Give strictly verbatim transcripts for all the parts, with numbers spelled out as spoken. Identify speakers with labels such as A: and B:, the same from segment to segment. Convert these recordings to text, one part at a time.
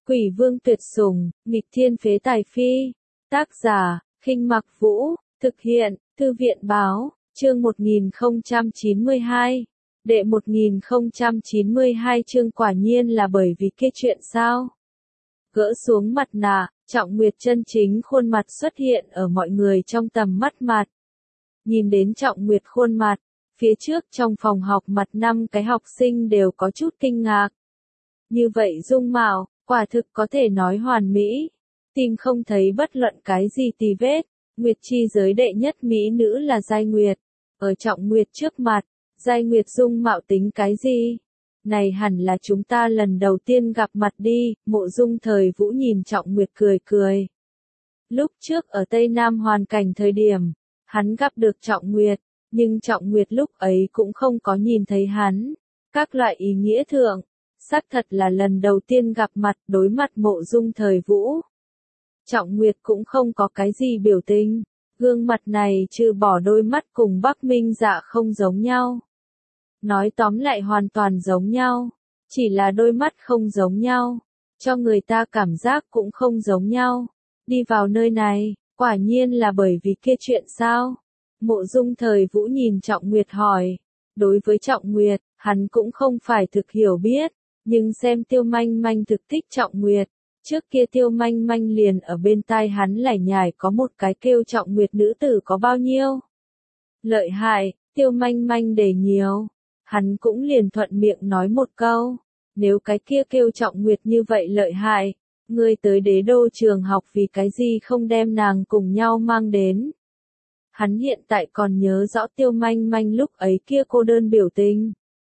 A: Quỷ vương tuyệt sủng, nghịch thiên phế tài phi. Tác giả, Khinh Mặc Vũ, thực hiện, Thư viện báo, chương một nghìn không trăm chín mươi hai. Đệ một nghìn không trăm chín mươi hai chương quả nhiên là bởi vì kia chuyện sao? Gỡ xuống mặt nạ, Trọng Nguyệt chân chính khuôn mặt xuất hiện ở mọi người trong tầm mắt mặt. Nhìn đến Trọng Nguyệt khuôn mặt, phía trước trong phòng học mặt năm cái học sinh đều có chút kinh ngạc. Như vậy dung mạo, quả thực có thể nói hoàn mỹ, tìm không thấy bất luận cái gì tì vết. Nguyệt chi giới đệ nhất mỹ nữ là Giai Nguyệt, ở Trọng Nguyệt trước mặt, Giai Nguyệt dung mạo tính cái gì? Này hẳn là chúng ta lần đầu tiên gặp mặt đi. Mộ Dung Thời Vũ nhìn Trọng Nguyệt cười cười. Lúc trước ở Tây Nam hoàn cảnh thời điểm, hắn gặp được Trọng Nguyệt, nhưng Trọng Nguyệt lúc ấy cũng không có nhìn thấy hắn. Các loại ý nghĩa thượng, xác thật là lần đầu tiên gặp mặt đối mặt Mộ Dung Thời Vũ. Trọng Nguyệt cũng không có cái gì biểu tình, gương mặt này trừ bỏ đôi mắt cùng Bắc Minh Dạ không giống nhau. Nói tóm lại hoàn toàn giống nhau, chỉ là đôi mắt không giống nhau, cho người ta cảm giác cũng không giống nhau. Đi vào nơi này, quả nhiên là bởi vì kia chuyện sao? Mộ Dung Thời Vũ nhìn Trọng Nguyệt hỏi. Đối với Trọng Nguyệt, hắn cũng không phải thực hiểu biết, nhưng xem Tiêu Manh Manh thực thích Trọng Nguyệt. Trước kia Tiêu Manh Manh liền ở bên tai hắn lải nhải có một cái kêu Trọng Nguyệt nữ tử có bao nhiêu lợi hại. Tiêu Manh Manh để nhiều, hắn cũng liền thuận miệng nói một câu, nếu cái kia kêu Trọng Nguyệt như vậy lợi hại, ngươi tới Đế Đô trường học vì cái gì không đem nàng cùng nhau mang đến. Hắn hiện tại còn nhớ rõ Tiêu Manh Manh lúc ấy kia cô đơn biểu tình.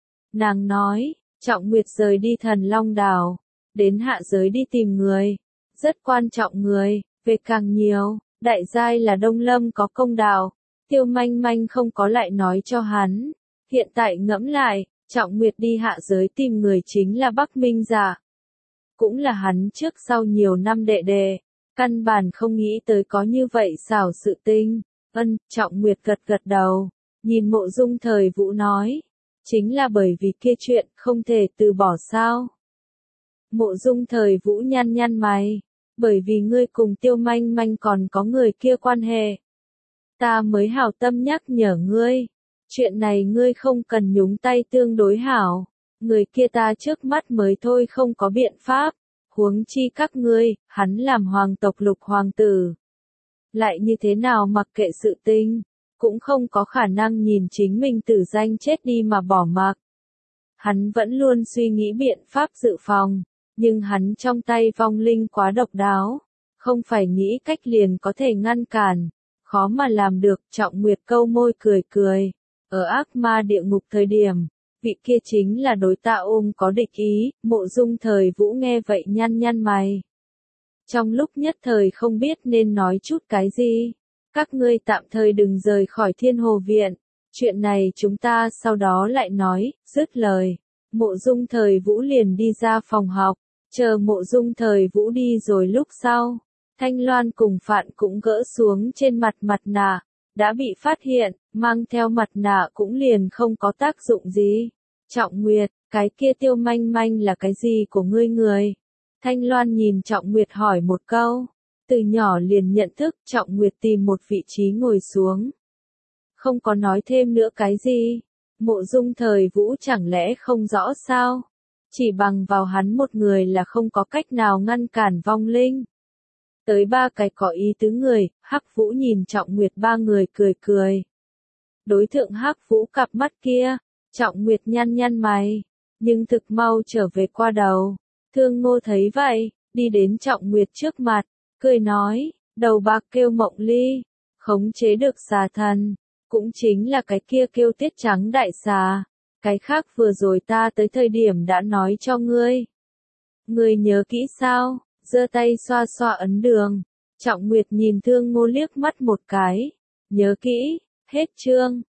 A: Nàng nói, Trọng Nguyệt rời đi Thần Long Đảo, đến hạ giới đi tìm người, rất quan trọng người, về càng nhiều, đại giai là Đông Lâm có công đạo. Tiêu Manh Manh không có lại nói cho hắn. Hiện tại ngẫm lại, Trọng Nguyệt đi hạ giới tìm người chính là Bắc Minh Dạ. Cũng là hắn trước sau nhiều năm đệ đệ, căn bản không nghĩ tới có như vậy xảo sự tình. Ân, Trọng Nguyệt gật gật đầu, nhìn Mộ Dung Thời Vũ nói, chính là bởi vì kia chuyện không thể từ bỏ sao. Mộ Dung Thời Vũ nhăn nhăn mày, bởi vì ngươi cùng Tiêu Manh Manh còn có người kia quan hệ. Ta mới hảo tâm nhắc nhở ngươi, chuyện này ngươi không cần nhúng tay tương đối hảo, người kia ta trước mắt mới thôi không có biện pháp, huống chi các ngươi, hắn làm hoàng tộc Lục hoàng tử. Lại như thế nào mặc kệ sự tình, cũng không có khả năng nhìn chính mình tử danh chết đi mà bỏ mặc. Hắn vẫn luôn suy nghĩ biện pháp dự phòng, nhưng hắn trong tay vong linh quá độc đáo, không phải nghĩ cách liền có thể ngăn cản, khó mà làm được. Trọng Nguyệt câu môi cười cười, ở ác ma địa ngục thời điểm, vị kia chính là đối tạ ôm có địch ý. Mộ Dung Thời Vũ nghe vậy nhăn nhăn mày. Trong lúc nhất thời không biết nên nói chút cái gì. Các ngươi tạm thời đừng rời khỏi Thiên Hồ Viện, chuyện này chúng ta sau đó lại nói. Dứt lời, Mộ Dung Thời Vũ liền đi ra phòng học. Chờ Mộ Dung Thời Vũ đi rồi lúc sau, Thanh Loan cùng Phạn cũng gỡ xuống trên mặt mặt nạ, đã bị phát hiện, mang theo mặt nạ cũng liền không có tác dụng gì. Trọng Nguyệt, cái kia Tiêu Manh Manh là cái gì của ngươi người? Thanh Loan nhìn Trọng Nguyệt hỏi một câu, từ nhỏ liền nhận thức. Trọng Nguyệt tìm một vị trí ngồi xuống, không có nói thêm nữa cái gì. Mộ Dung Thời Vũ chẳng lẽ không rõ sao? Chỉ bằng vào hắn một người là không có cách nào ngăn cản vong linh. Tới ba cái có ý tứ người, Hắc Vũ nhìn Trọng Nguyệt ba người cười cười. Đối thượng Hắc Vũ cặp mắt kia, Trọng Nguyệt nhăn nhăn mày, nhưng thực mau trở về qua đầu. Thương Ngô thấy vậy, đi đến Trọng Nguyệt trước mặt, cười nói, đầu bạc kêu Mộng Ly, khống chế được xà thần, cũng chính là cái kia kêu Tiết Trắng đại xà. Cái khác vừa rồi ta tới thời điểm đã nói cho ngươi. Ngươi nhớ kỹ sao? Giơ tay xoa xoa ấn đường. Trọng Nguyệt nhìn Thương Ngô liếc mắt một cái. Nhớ kỹ, hết chương.